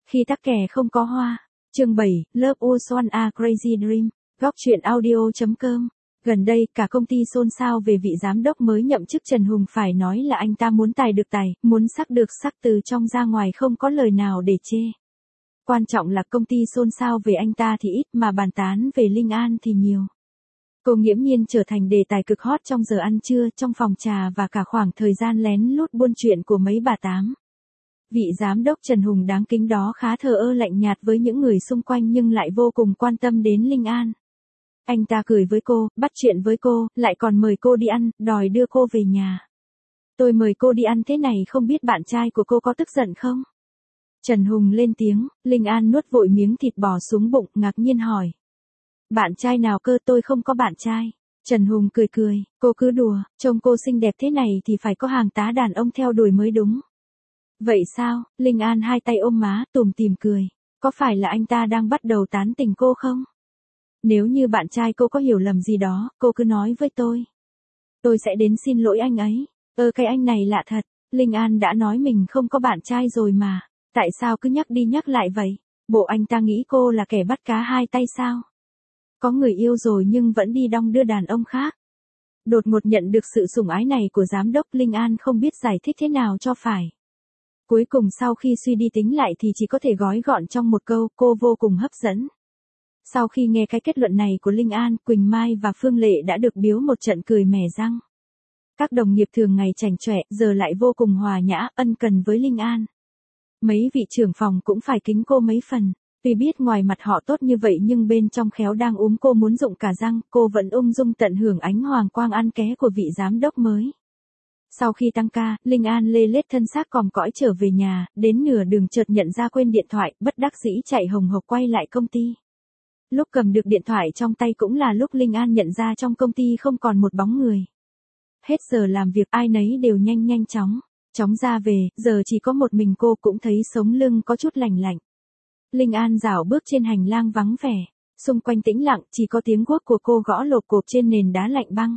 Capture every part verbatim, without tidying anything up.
Khi tắc kè không có hoa. Chương bảy, Love Was One A Crazy Dream. Góc truyện audio chấm com. Gần đây, cả công ty xôn xao về vị giám đốc mới nhậm chức Trần Hùng, phải nói là anh ta muốn tài được tài, muốn sắc được sắc, từ trong ra ngoài không có lời nào để chê. Quan trọng là công ty xôn xao về anh ta thì ít mà bàn tán về Linh An thì nhiều. Cô nghiễm nhiên trở thành đề tài cực hot trong giờ ăn trưa, trong phòng trà và cả khoảng thời gian lén lút buôn chuyện của mấy bà tám. Vị giám đốc Trần Hùng đáng kính đó khá thờ ơ lạnh nhạt với những người xung quanh nhưng lại vô cùng quan tâm đến Linh An. Anh ta cười với cô, bắt chuyện với cô, lại còn mời cô đi ăn, đòi đưa cô về nhà. Tôi mời cô đi ăn thế này không biết bạn trai của cô có tức giận không? Trần Hùng lên tiếng, Linh An nuốt vội miếng thịt bò xuống bụng, ngạc nhiên hỏi. Bạn trai nào cơ, tôi không có bạn trai. Trần Hùng cười cười, cô cứ đùa, trông cô xinh đẹp thế này thì phải có hàng tá đàn ông theo đuổi mới đúng. Vậy sao? Linh An hai tay ôm má, tủm tỉm cười. Có phải là anh ta đang bắt đầu tán tỉnh cô không? Nếu như bạn trai cô có hiểu lầm gì đó, cô cứ nói với tôi. Tôi sẽ đến xin lỗi anh ấy. Ơ cái anh này lạ thật, Linh An đã nói mình không có bạn trai rồi mà. Tại sao cứ nhắc đi nhắc lại vậy? Bộ anh ta nghĩ cô là kẻ bắt cá hai tay sao? Có người yêu rồi nhưng vẫn đi đong đưa đàn ông khác. Đột ngột nhận được sự sủng ái này của giám đốc, Linh An không biết giải thích thế nào cho phải. Cuối cùng sau khi suy đi tính lại thì chỉ có thể gói gọn trong một câu, cô vô cùng hấp dẫn. Sau khi nghe cái kết luận này của Linh An, Quỳnh Mai và Phương Lệ đã được biếu một trận cười mẻ răng. Các đồng nghiệp thường ngày chảnh chọe, giờ lại vô cùng hòa nhã, ân cần với Linh An. Mấy vị trưởng phòng cũng phải kính cô mấy phần. Tuy biết ngoài mặt họ tốt như vậy nhưng bên trong khéo đang úm cô muốn rụng cả răng, cô vẫn ung dung tận hưởng ánh hoàng quang ăn ké của vị giám đốc mới. Sau khi tăng ca, Linh An lê lết thân xác còm cõi trở về nhà, đến nửa đường chợt nhận ra quên điện thoại, bất đắc dĩ chạy hồng hộc quay lại công ty. Lúc cầm được điện thoại trong tay cũng là lúc Linh An nhận ra trong công ty không còn một bóng người. Hết giờ làm việc ai nấy đều nhanh nhanh chóng, chóng ra về, giờ chỉ có một mình cô, cũng thấy sống lưng có chút lành lạnh. Linh An dạo bước trên hành lang vắng vẻ, xung quanh tĩnh lặng, chỉ có tiếng guốc của cô gõ lộp cộp trên nền đá lạnh băng.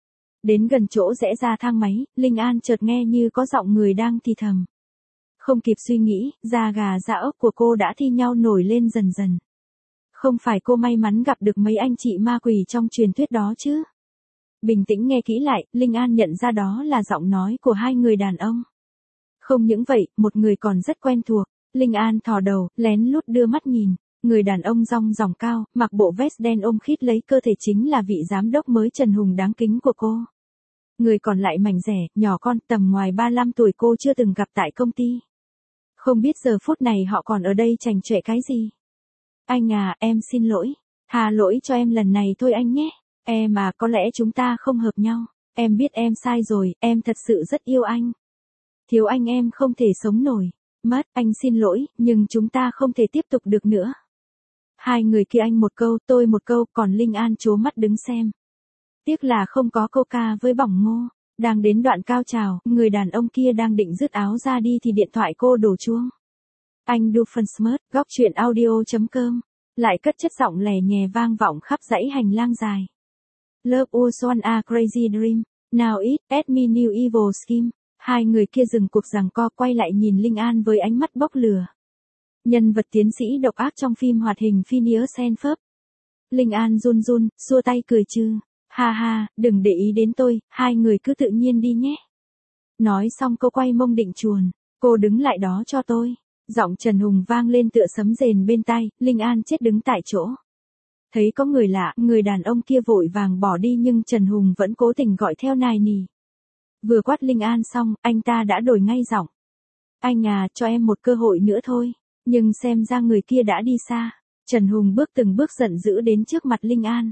Đến gần chỗ rẽ ra thang máy, Linh An chợt nghe như có giọng người đang thì thầm. Không kịp suy nghĩ, da gà da ốc của cô đã thi nhau nổi lên dần dần. Không phải cô may mắn gặp được mấy anh chị ma quỷ trong truyền thuyết đó chứ? Bình tĩnh nghe kỹ lại, Linh An nhận ra đó là giọng nói của hai người đàn ông. Không những vậy, một người còn rất quen thuộc. Linh An thò đầu, lén lút đưa mắt nhìn. Người đàn ông rong ròng cao, mặc bộ vest đen ôm khít lấy cơ thể chính là vị giám đốc mới Trần Hùng đáng kính của cô. Người còn lại mảnh rẻ, nhỏ con, tầm ngoài ba mươi lăm tuổi, cô chưa từng gặp tại công ty. Không biết giờ phút này họ còn ở đây chảnh chọe cái gì. Anh à, em xin lỗi. Tha lỗi cho em lần này thôi anh nhé. Em à, có lẽ chúng ta không hợp nhau. Em biết em sai rồi, em thật sự rất yêu anh. Thiếu anh em không thể sống nổi. Mất, anh xin lỗi, nhưng chúng ta không thể tiếp tục được nữa. Hai người kia anh một câu, tôi một câu, còn Linh An trố mắt đứng xem. Tiếc là không có coca với bỏng ngô. Đang đến đoạn cao trào, người đàn ông kia đang định dứt áo ra đi thì điện thoại cô đổ chuông. Anh Doofenshmirtz, góc truyện audio chấm com, lại cất chất giọng lè nhè vang vọng khắp dãy hành lang dài. Love was one a crazy dream, now it, at me new evil scheme. Hai người kia dừng cuộc giằng co, quay lại nhìn Linh An với ánh mắt bốc lửa. Nhân vật tiến sĩ độc ác trong phim hoạt hình Phineas and Ferb. Linh An run run, xua tay cười trừ. Ha ha, đừng để ý đến tôi, hai người cứ tự nhiên đi nhé. Nói xong cô quay mông định chuồn. Cô đứng lại đó cho tôi. Giọng Trần Hùng vang lên tựa sấm rền bên tai, Linh An chết đứng tại chỗ. Thấy có người lạ, người đàn ông kia vội vàng bỏ đi nhưng Trần Hùng vẫn cố tình gọi theo nài nỉ. Vừa quát Linh An xong, anh ta đã đổi ngay giọng. Anh à, cho em một cơ hội nữa thôi. Nhưng xem ra người kia đã đi xa. Trần Hùng bước từng bước giận dữ đến trước mặt Linh An.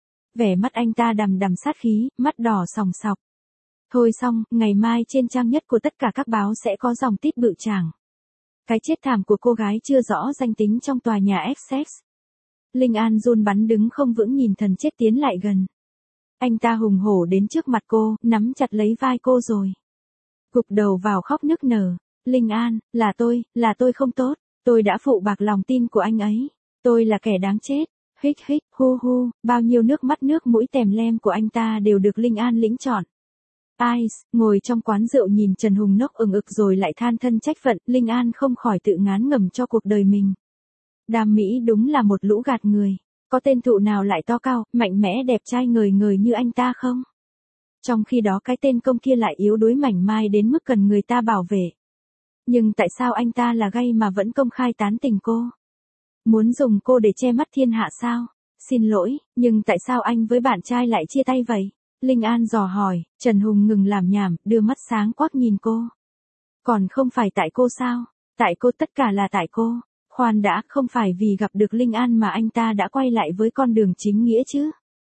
Vẻ mắt anh ta đằm đằm sát khí, mắt đỏ sòng sọc. Thôi xong, ngày mai trên trang nhất của tất cả các báo sẽ có dòng tít bự chảng. Cái chết thảm của cô gái chưa rõ danh tính trong tòa nhà Essex. Linh An run bắn đứng không vững nhìn thần chết tiến lại gần. Anh ta hùng hổ đến trước mặt cô, nắm chặt lấy vai cô rồi. Gục đầu vào khóc nức nở. Linh An, là tôi, là tôi không tốt. Tôi đã phụ bạc lòng tin của anh ấy. Tôi là kẻ đáng chết. Hích hích, hu hu, bao nhiêu nước mắt nước mũi tèm lem của anh ta đều được Linh An lĩnh chọn. Ice, ngồi trong quán rượu nhìn Trần Hùng nốc ừng ực rồi lại than thân trách phận, Linh An không khỏi tự ngán ngẩm cho cuộc đời mình. Đàm Mỹ đúng là một lũ gạt người, có tên thụ nào lại to cao, mạnh mẽ đẹp trai ngời ngời như anh ta không? Trong khi đó cái tên công kia lại yếu đuối mảnh mai đến mức cần người ta bảo vệ. Nhưng tại sao anh ta là gay mà vẫn công khai tán tỉnh cô? Muốn dùng cô để che mắt thiên hạ sao? Xin lỗi, nhưng tại sao anh với bạn trai lại chia tay vậy? Linh An dò hỏi, Trần Hùng ngừng làm nhảm, đưa mắt sáng quắc nhìn cô. Còn không phải tại cô sao? Tại cô, tất cả là tại cô. Khoan đã, không phải vì gặp được Linh An mà anh ta đã quay lại với con đường chính nghĩa chứ?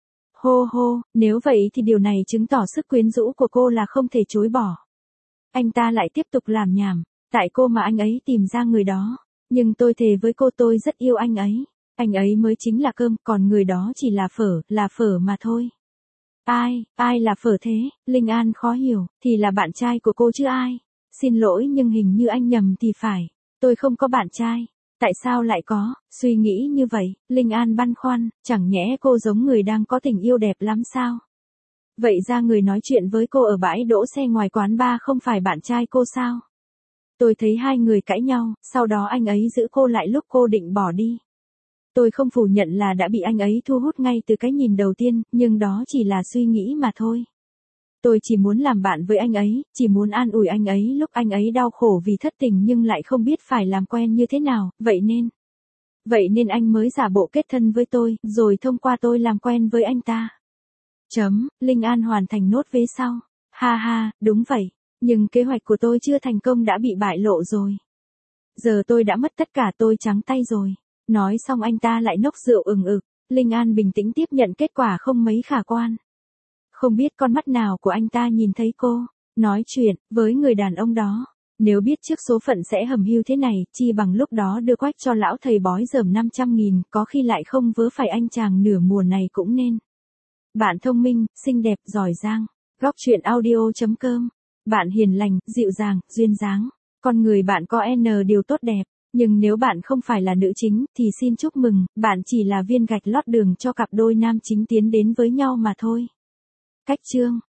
Hô hô, nếu vậy thì điều này chứng tỏ sức quyến rũ của cô là không thể chối bỏ. Anh ta lại tiếp tục làm nhảm, tại cô mà anh ấy tìm ra người đó. Nhưng tôi thề với cô tôi rất yêu anh ấy. Anh ấy mới chính là cơm, còn người đó chỉ là phở, là phở mà thôi. Ai, ai là phở thế? Linh An khó hiểu, thì là bạn trai của cô chứ ai? Xin lỗi nhưng hình như anh nhầm thì phải. Tôi không có bạn trai. Tại sao lại có? Suy nghĩ như vậy, Linh An băn khoăn, chẳng nhẽ cô giống người đang có tình yêu đẹp lắm sao? Vậy ra người nói chuyện với cô ở bãi đỗ xe ngoài quán bar không phải bạn trai cô sao? Tôi thấy hai người cãi nhau, sau đó anh ấy giữ cô lại lúc cô định bỏ đi. Tôi không phủ nhận là đã bị anh ấy thu hút ngay từ cái nhìn đầu tiên, nhưng đó chỉ là suy nghĩ mà thôi. Tôi chỉ muốn làm bạn với anh ấy, chỉ muốn an ủi anh ấy lúc anh ấy đau khổ vì thất tình nhưng lại không biết phải làm quen như thế nào, vậy nên... Vậy nên anh mới giả bộ kết thân với tôi, rồi thông qua tôi làm quen với anh ta. Chấm, Linh An hoàn thành nốt vế sau. Ha ha, đúng vậy, nhưng kế hoạch của tôi chưa thành công đã bị bại lộ rồi. Giờ tôi đã mất tất cả, tôi trắng tay rồi. Nói xong anh ta lại nốc rượu ừng ực. Linh An bình tĩnh tiếp nhận kết quả không mấy khả quan. Không biết con mắt nào của anh ta nhìn thấy cô nói chuyện với người đàn ông đó. Nếu biết trước số phận sẽ hầm hưu thế này, chi bằng lúc đó đưa quách cho lão thầy bói dởm năm trăm nghìn, có khi lại không vớ phải anh chàng nửa mùa này cũng nên. Bạn thông minh, xinh đẹp, giỏi giang. Góc truyện audio chấm com. Bạn hiền lành, dịu dàng, duyên dáng. Con người bạn có N điều tốt đẹp. Nhưng nếu bạn không phải là nữ chính, thì xin chúc mừng, bạn chỉ là viên gạch lót đường cho cặp đôi nam chính tiến đến với nhau mà thôi. Cách chương